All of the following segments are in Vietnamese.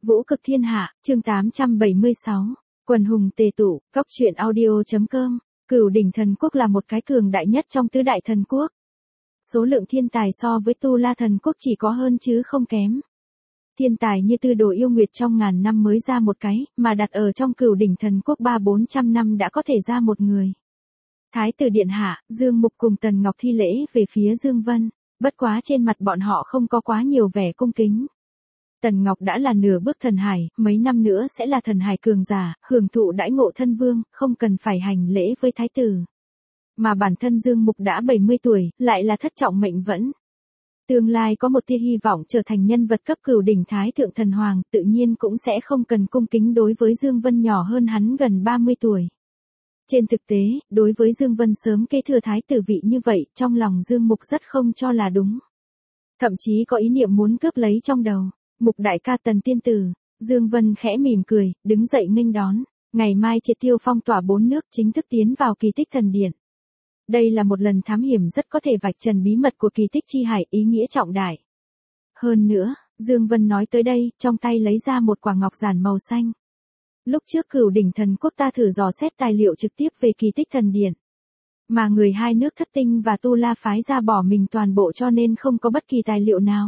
Vũ cực thiên hạ, chương 876. Quần hùng tề tụ, Cốc truyện audio.com. Cửu đỉnh thần quốc là một cái cường đại nhất trong tứ đại thần quốc. Số lượng thiên tài so với Tu La thần quốc chỉ có hơn chứ không kém. Thiên tài như Tư Đồ Yêu Nguyệt trong ngàn năm mới ra một cái, mà đặt ở trong Cửu đỉnh thần quốc 300-400 năm đã có thể ra một người. Thái tử điện hạ, Dương Mục cùng Tần Ngọc thi lễ về phía Dương Vân, bất quá trên mặt bọn họ không có quá nhiều vẻ cung kính. Tần Ngọc đã là nửa bước thần hải, mấy năm nữa sẽ là thần hải cường giả, hưởng thụ đãi ngộ thân vương, không cần phải hành lễ với thái tử. Mà bản thân Dương Mục đã 70 tuổi, lại là thất trọng mệnh vẫn. Tương lai có một tia hy vọng trở thành nhân vật cấp cửu đỉnh thái thượng thần hoàng, tự nhiên cũng sẽ không cần cung kính đối với Dương Vân nhỏ hơn hắn gần 30 tuổi. Trên thực tế, đối với Dương Vân sớm kế thừa thái tử vị như vậy, trong lòng Dương Mục rất không cho là đúng. Thậm chí có ý niệm muốn cướp lấy trong đầu. Mục đại ca Tần tiên tử, Dương Vân khẽ mỉm cười, đứng dậy nghênh đón, ngày mai triệt tiêu phong tỏa 4 nước chính thức tiến vào kỳ tích thần điện. Đây là một lần thám hiểm rất có thể vạch trần bí mật của kỳ tích chi hải, ý nghĩa trọng đại. Hơn nữa, Dương Vân nói tới đây, trong tay lấy ra một quả ngọc giản màu xanh. Lúc trước Cửu đỉnh thần quốc ta thử dò xét tài liệu trực tiếp về kỳ tích thần điện. Mà người hai nước Thất Tinh và Tu La phái ra bỏ mình toàn bộ cho nên không có bất kỳ tài liệu nào.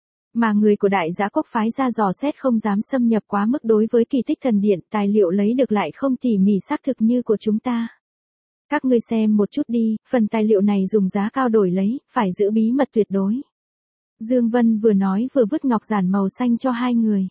Mà người của Đại Dã quốc phái ra dò xét không dám xâm nhập quá mức đối với kỳ tích thần điện, tài liệu lấy được lại không tỉ mỉ xác thực như của chúng ta. Các ngươi xem một chút đi, phần tài liệu này dùng giá cao đổi lấy, phải giữ bí mật tuyệt đối. Dương Vân vừa nói vừa vứt ngọc giản màu xanh cho hai người.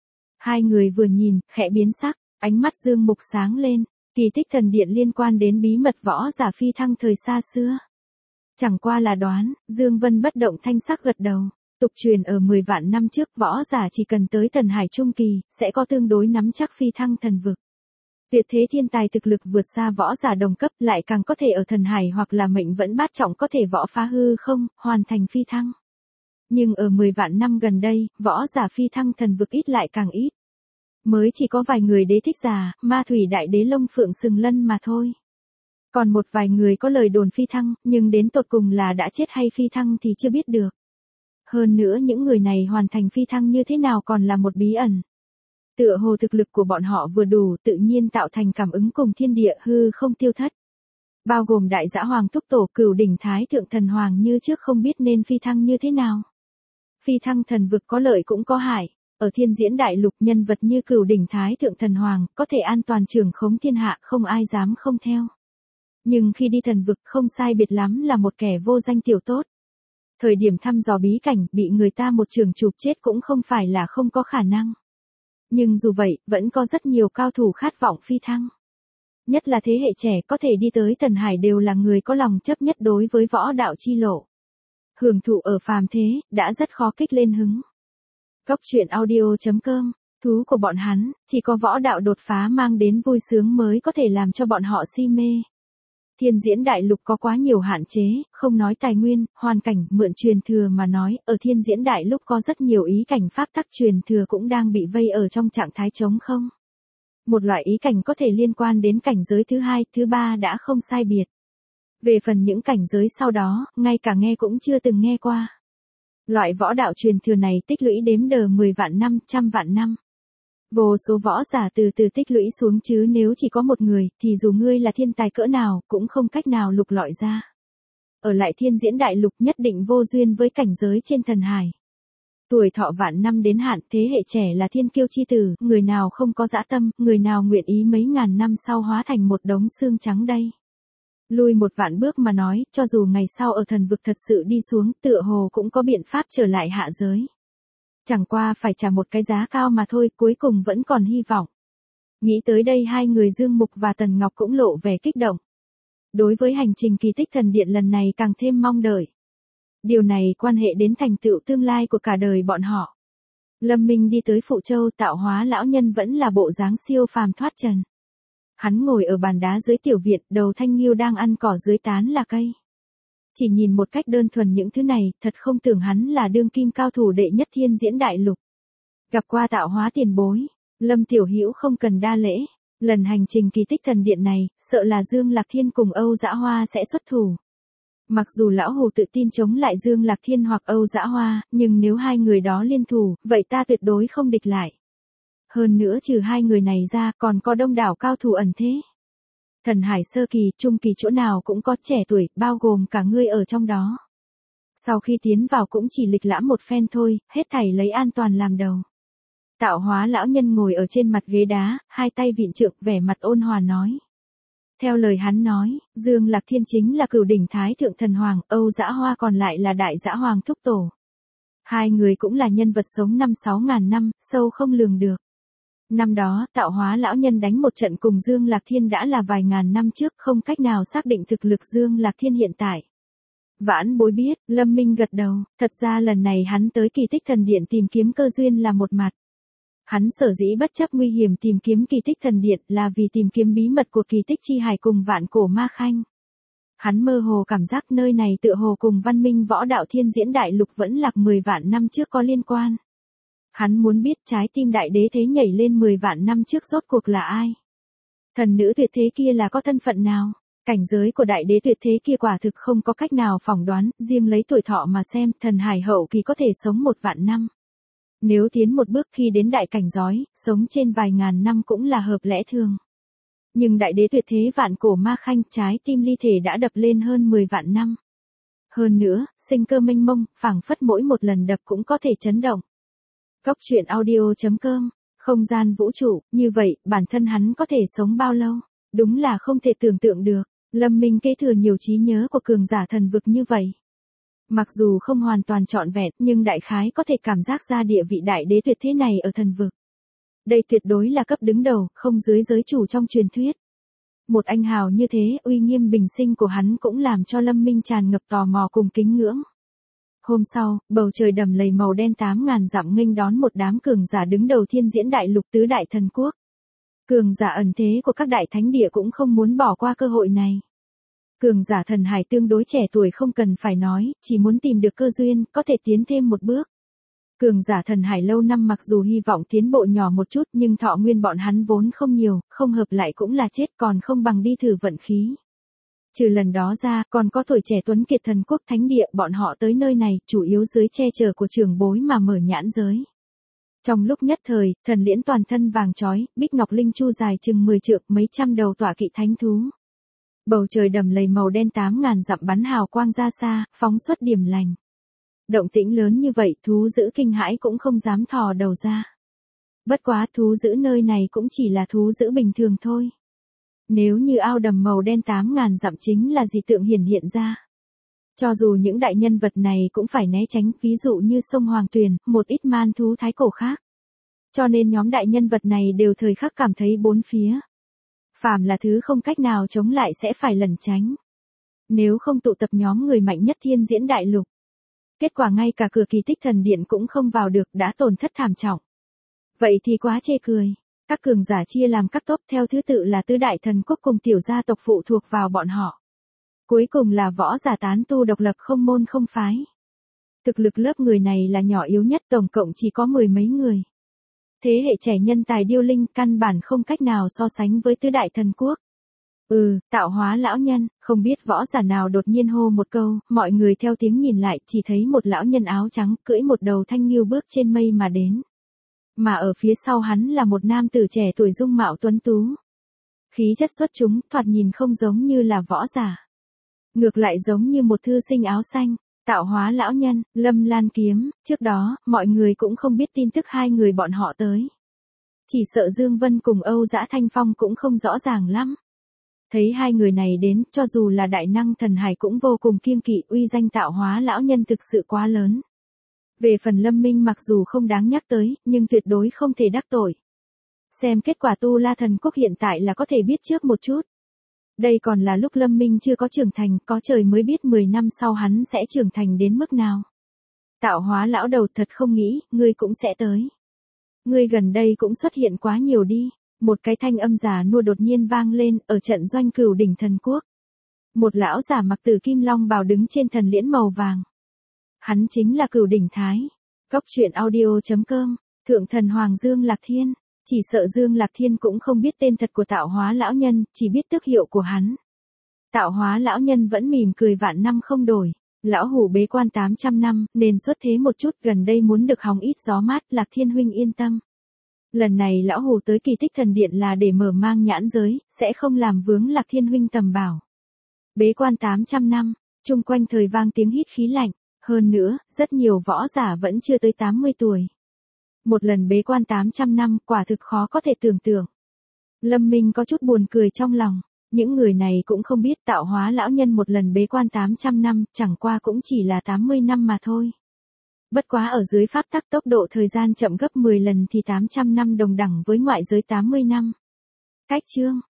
Hai người vừa nhìn, khẽ biến sắc, ánh mắt Dương Mục sáng lên, kỳ tích thần điện liên quan đến bí mật võ giả phi thăng thời xa xưa. Chẳng qua là đoán, Dương Vân bất động thanh sắc gật đầu. Tục truyền ở 10 vạn năm trước võ giả chỉ cần tới thần hải trung kỳ, sẽ có tương đối nắm chắc phi thăng thần vực. Tuyệt thế thiên tài thực lực vượt xa võ giả đồng cấp lại càng có thể ở thần hải hoặc là mệnh vẫn bát trọng có thể võ phá hư không, hoàn thành phi thăng. Nhưng ở 10 vạn năm gần đây, võ giả phi thăng thần vực ít lại càng ít. Mới chỉ có vài người đế thích giả, ma thủy đại đế Long Phượng Sừng Lân mà thôi. Còn một vài người có lời đồn phi thăng, nhưng đến tột cùng là đã chết hay phi thăng thì chưa biết được. Hơn nữa những người này hoàn thành phi thăng như thế nào còn là một bí ẩn. Tựa hồ thực lực của bọn họ vừa đủ tự nhiên tạo thành cảm ứng cùng thiên địa hư không tiêu thất. Bao gồm Đại Dã Hoàng Thúc Tổ Cửu đỉnh Thái Thượng Thần Hoàng như trước không biết nên phi thăng như thế nào. Phi thăng thần vực có lợi cũng có hại. Ở Thiên Diễn Đại Lục nhân vật như Cửu đỉnh Thái Thượng Thần Hoàng có thể an toàn trưởng khống thiên hạ không ai dám không theo. Nhưng khi đi thần vực không sai biệt lắm là một kẻ vô danh tiểu tốt. Thời điểm thăm dò bí cảnh, bị người ta một trường chụp chết cũng không phải là không có khả năng. Nhưng dù vậy, vẫn có rất nhiều cao thủ khát vọng phi thăng. Nhất là thế hệ trẻ có thể đi tới thần hải đều là người có lòng chấp nhất đối với võ đạo chi lộ. Hưởng thụ ở phàm thế, đã rất khó kích lên hứng. Cốc truyện audio.com, thú của bọn hắn, chỉ có võ đạo đột phá mang đến vui sướng mới có thể làm cho bọn họ si mê. Thiên Diễn Đại Lục có quá nhiều hạn chế, không nói tài nguyên, hoàn cảnh, mượn truyền thừa mà nói, ở Thiên Diễn Đại Lục có rất nhiều ý cảnh pháp tắc truyền thừa cũng đang bị vây ở trong trạng thái trống không. Một loại ý cảnh có thể liên quan đến cảnh giới thứ hai, thứ ba đã không sai biệt. Về phần những cảnh giới sau đó, ngay cả nghe cũng chưa từng nghe qua. Loại võ đạo truyền thừa này tích lũy đếm đờ 10 vạn năm, trăm vạn năm. Vô số võ giả từ từ tích lũy xuống chứ nếu chỉ có một người, thì dù ngươi là thiên tài cỡ nào, cũng không cách nào lục lọi ra. Ở lại Thiên Diễn Đại Lục nhất định vô duyên với cảnh giới trên thần hải. Tuổi thọ vạn năm đến hạn, thế hệ trẻ là thiên kiêu chi tử, người nào không có dã tâm, người nào nguyện ý mấy ngàn năm sau hóa thành một đống xương trắng đây. Lui một vạn bước mà nói, cho dù ngày sau ở thần vực thật sự đi xuống, tựa hồ cũng có biện pháp trở lại hạ giới. Chẳng qua phải trả một cái giá cao mà thôi, cuối cùng vẫn còn hy vọng. Nghĩ tới đây hai người Dương Mục và Tần Ngọc cũng lộ vẻ kích động. Đối với hành trình kỳ tích thần điện lần này càng thêm mong đợi. Điều này quan hệ đến thành tựu tương lai của cả đời bọn họ. Lâm Minh đi tới Phụ Châu Tạo Hóa lão nhân vẫn là bộ dáng siêu phàm thoát trần. Hắn ngồi ở bàn đá dưới tiểu viện, đầu thanh nghiêu đang ăn cỏ dưới tán là cây. Chỉ nhìn một cách đơn thuần những thứ này, thật không tưởng hắn là đương kim cao thủ đệ nhất Thiên Diễn Đại Lục. Gặp qua Tạo Hóa tiền bối, Lâm Tiểu Hữu không cần đa lễ. Lần hành trình kỳ tích thần điện này, sợ là Dương Lạc Thiên cùng Âu Dã Hoa sẽ xuất thủ. Mặc dù lão hù tự tin chống lại Dương Lạc Thiên hoặc Âu Dã Hoa, nhưng nếu hai người đó liên thủ, vậy ta tuyệt đối không địch lại. Hơn nữa trừ hai người này ra còn có đông đảo cao thủ ẩn thế. Thần hải sơ kỳ, trung kỳ chỗ nào cũng có trẻ tuổi, bao gồm cả ngươi ở trong đó. Sau khi tiến vào cũng chỉ lịch lãm một phen thôi, hết thảy lấy an toàn làm đầu. Tạo hóa lão nhân ngồi ở trên mặt ghế đá, hai tay vịn trượng, vẻ mặt ôn hòa nói. Theo lời hắn nói, Dương Lạc Thiên chính là cửu đỉnh thái thượng thần hoàng, Âu Dã Hoa còn lại là đại dã hoàng thúc tổ. Hai người cũng là nhân vật sống 5-6 ngàn năm, sâu không lường được. Năm đó, tạo hóa lão nhân đánh một trận cùng Dương Lạc Thiên đã là vài ngàn năm trước, không cách nào xác định thực lực Dương Lạc Thiên hiện tại. Vãn bối biết, Lâm Minh gật đầu, thật ra lần này hắn tới Kỳ Tích Thần Điện tìm kiếm cơ duyên là một mặt. Hắn sở dĩ bất chấp nguy hiểm tìm kiếm Kỳ Tích Thần Điện là vì tìm kiếm bí mật của Kỳ Tích Chi Hải cùng Vạn Cổ Ma Khanh. Hắn mơ hồ cảm giác nơi này tựa hồ cùng văn minh võ đạo thiên diễn đại lục vẫn lạc 10 vạn năm trước có liên quan. Hắn muốn biết trái tim đại đế thế nhảy lên 10 vạn năm trước rốt cuộc là ai. Thần nữ tuyệt thế kia là có thân phận nào. Cảnh giới của đại đế tuyệt thế kia quả thực không có cách nào phỏng đoán, riêng lấy tuổi thọ mà xem, thần hải hậu kỳ có thể sống 1 vạn năm. Nếu tiến một bước khi đến đại cảnh giới, sống trên vài ngàn năm cũng là hợp lẽ thường. Nhưng đại đế tuyệt thế Vạn Cổ Ma Khanh, trái tim ly thể đã đập lên hơn 10 vạn năm. Hơn nữa, sinh cơ mênh mông, phảng phất mỗi một lần đập cũng có thể chấn động. Cốc truyện audio.com, không gian vũ trụ, như vậy, bản thân hắn có thể sống bao lâu? Đúng là không thể tưởng tượng được. Lâm Minh kế thừa nhiều trí nhớ của cường giả thần vực như vậy. Mặc dù không hoàn toàn trọn vẹn, nhưng đại khái có thể cảm giác ra địa vị đại đế tuyệt thế này ở thần vực. Đây tuyệt đối là cấp đứng đầu, không dưới giới chủ trong truyền thuyết. Một anh hào như thế, uy nghiêm bình sinh của hắn cũng làm cho Lâm Minh tràn ngập tò mò cùng kính ngưỡng. Hôm sau, bầu trời đầm lầy màu đen 8.000 dặm nghênh đón một đám cường giả đứng đầu thiên diễn đại lục tứ đại thần quốc. Cường giả ẩn thế của các đại thánh địa cũng không muốn bỏ qua cơ hội này. Cường giả thần hải tương đối trẻ tuổi không cần phải nói, chỉ muốn tìm được cơ duyên, có thể tiến thêm một bước. Cường giả thần hải lâu năm mặc dù hy vọng tiến bộ nhỏ một chút nhưng thọ nguyên bọn hắn vốn không nhiều, không hợp lại cũng là chết còn không bằng đi thử vận khí. Trừ lần đó ra, còn có tuổi trẻ tuấn kiệt thần quốc thánh địa, bọn họ tới nơi này, chủ yếu dưới che chở của trưởng bối mà mở nhãn giới. Trong lúc nhất thời, thần liễn toàn thân vàng chói, bích ngọc linh chu dài chừng 10 trượng, mấy trăm đầu tọa kỵ thánh thú. Bầu trời đầm lầy màu đen 8.000 dặm bắn hào quang ra xa, phóng xuất điểm lành. Động tĩnh lớn như vậy, thú dữ kinh hãi cũng không dám thò đầu ra. Bất quá thú dữ nơi này cũng chỉ là thú dữ bình thường thôi. Nếu như ao đầm màu đen 8.000 dặm chính là dị tượng hiển hiện ra. Cho dù những đại nhân vật này cũng phải né tránh, ví dụ như sông Hoàng Tuyền, một ít man thú thái cổ khác. Cho nên nhóm đại nhân vật này đều thời khắc cảm thấy bốn phía. Phàm là thứ không cách nào chống lại sẽ phải lẩn tránh. Nếu không tụ tập nhóm người mạnh nhất thiên diễn đại lục. Kết quả ngay cả cửa Kỳ Tích Thần Điện cũng không vào được, đã tổn thất thảm trọng. Vậy thì quá chê cười. Các cường giả chia làm các tốp theo thứ tự là tứ đại thần quốc cùng tiểu gia tộc phụ thuộc vào bọn họ. Cuối cùng là võ giả tán tu độc lập không môn không phái. Thực lực lớp người này là nhỏ yếu nhất, tổng cộng chỉ có 10 mấy người. Thế hệ trẻ nhân tài điêu linh căn bản không cách nào so sánh với tứ đại thần quốc. Tạo hóa lão nhân, không biết võ giả nào đột nhiên hô một câu, mọi người theo tiếng nhìn lại chỉ thấy một lão nhân áo trắng cưỡi một đầu thanh ngưu bước trên mây mà đến. Mà ở phía sau hắn là một nam tử trẻ tuổi dung mạo tuấn tú. Khí chất xuất chúng, thoạt nhìn không giống như là võ giả. Ngược lại giống như một thư sinh áo xanh. Tạo hóa lão nhân, Lâm Lan Kiếm, trước đó, mọi người cũng không biết tin tức hai người bọn họ tới. Chỉ sợ Dương Vân cùng Âu Dã Thanh Phong cũng không rõ ràng lắm. Thấy hai người này đến, cho dù là đại năng thần hải cũng vô cùng kiêng kỵ, uy danh tạo hóa lão nhân thực sự quá lớn. Về phần Lâm Minh mặc dù không đáng nhắc tới, nhưng tuyệt đối không thể đắc tội. Xem kết quả Tu La thần quốc hiện tại là có thể biết trước một chút. Đây còn là lúc Lâm Minh chưa có trưởng thành, có trời mới biết 10 năm sau hắn sẽ trưởng thành đến mức nào. Tạo hóa lão đầu thật không nghĩ, ngươi cũng sẽ tới. Ngươi gần đây cũng xuất hiện quá nhiều đi. Một cái thanh âm già nua đột nhiên vang lên, ở trận doanh Cửu Đỉnh thần quốc. Một lão giả mặc tử kim long bào đứng trên thần liễn màu vàng. Hắn chính là Cửu Đỉnh Thái. Cốc truyện audio.com, Thượng thần Hoàng Dương Lạc Thiên. Chỉ sợ Dương Lạc Thiên cũng không biết tên thật của tạo hóa lão nhân, chỉ biết tước hiệu của hắn. Tạo hóa lão nhân vẫn mỉm cười vạn năm không đổi. Lão hủ bế quan 800 năm, nên xuất thế một chút, gần đây muốn được hóng ít gió mát, Lạc Thiên huynh yên tâm. Lần này lão hù tới Kỳ Tích Thần Điện là để mở mang nhãn giới, sẽ không làm vướng Lạc Thiên huynh tầm bảo. Bế quan 800 năm, chung quanh thời vang tiếng hít khí lạnh, hơn nữa, rất nhiều võ giả vẫn chưa tới 80 tuổi. Một lần bế quan 800 năm quả thực khó có thể tưởng tượng. Lâm Minh có chút buồn cười trong lòng, những người này cũng không biết tạo hóa lão nhân một lần bế quan 800 năm, chẳng qua cũng chỉ là 80 năm mà thôi. Bất quá ở dưới pháp tắc tốc độ thời gian chậm gấp 10 lần thì 800 năm đồng đẳng với ngoại giới 80 năm. Cách chương